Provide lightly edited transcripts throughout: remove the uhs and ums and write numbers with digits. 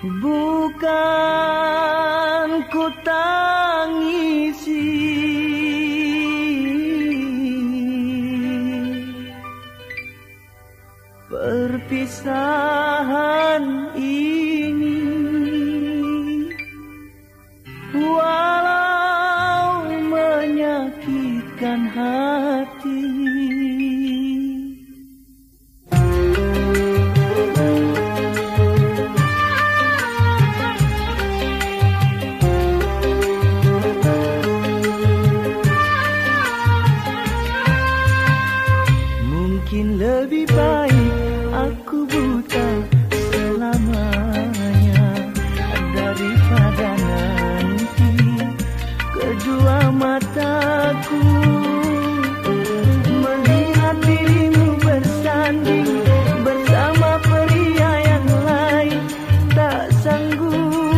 Bukan ku tangisi perpisahan ini, walau menyakitkan hati. Mungkin lebih baik aku buta selamanya daripada nanti kedua mataku melihat dirimu bersanding bersama pria yang lain. Tak sanggup,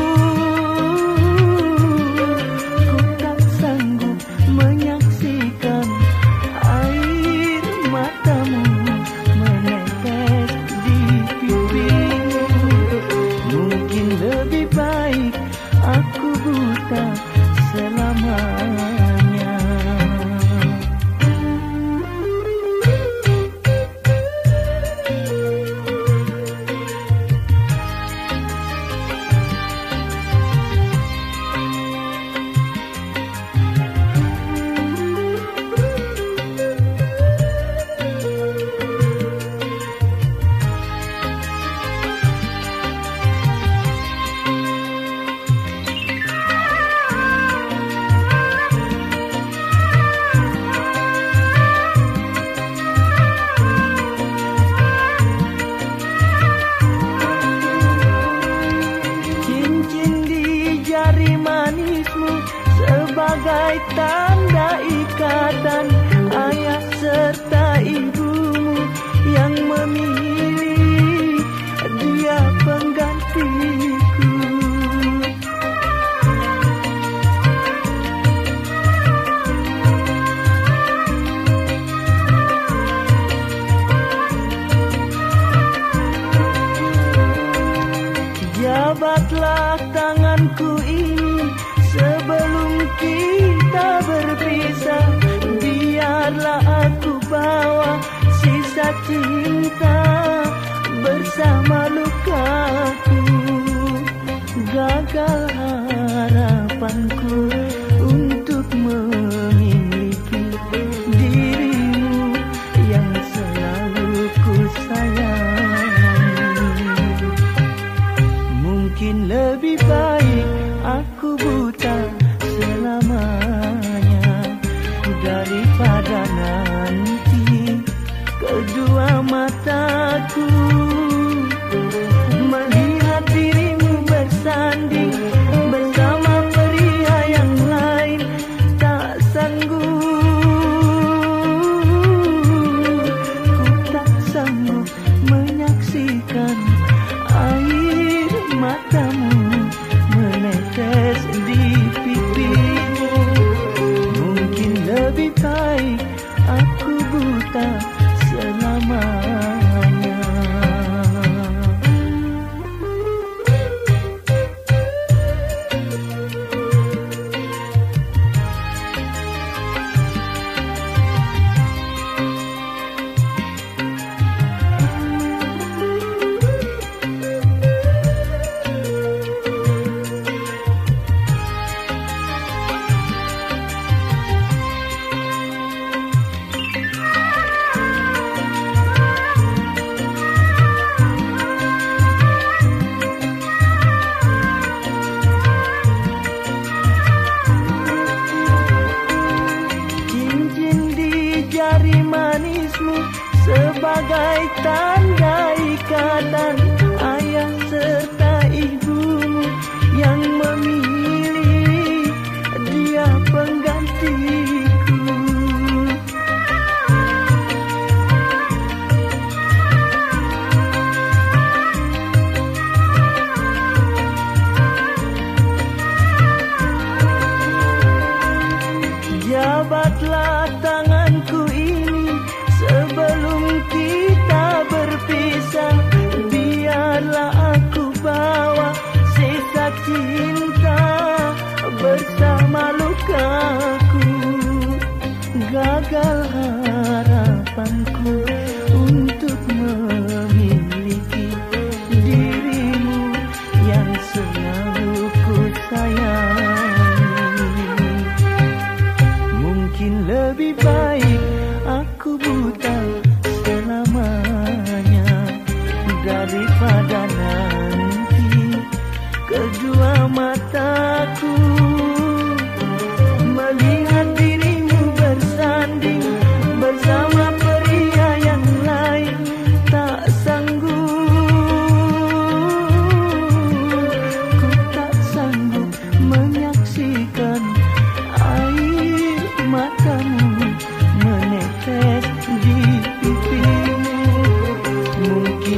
ku tak sanggup menyaksikan air matamu menetes di pipimu. Mungkin lebih baik aku buta selamanya. Sebagai tanda ikatan ayah serta ibumu yang memilih dia penggantiku. Jabatlah tanganku ini sebelum kita berpisah. Biarlah aku bawa sisa cinta bersama lukaku. Gagal harapanku untuk memiliki dirimu yang selalu ku sayangi. Mungkin lebih baik aku buta selamanya daripada nanti kedua mataku melihat dirimu bersanding bersama pria yang lain. Tak sanggup, ku tak sanggup menyaksikan air matamu menetes di pipimu. Mungkin lebih baik aku buta selamanya. Sebagai tanda ikatan ayah serta ibumu yang memilih dia penggantiku. Jabatlah tanganku ini sebelum kita berpisah.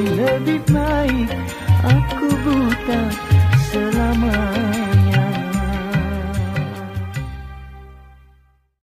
lebih baik aku buta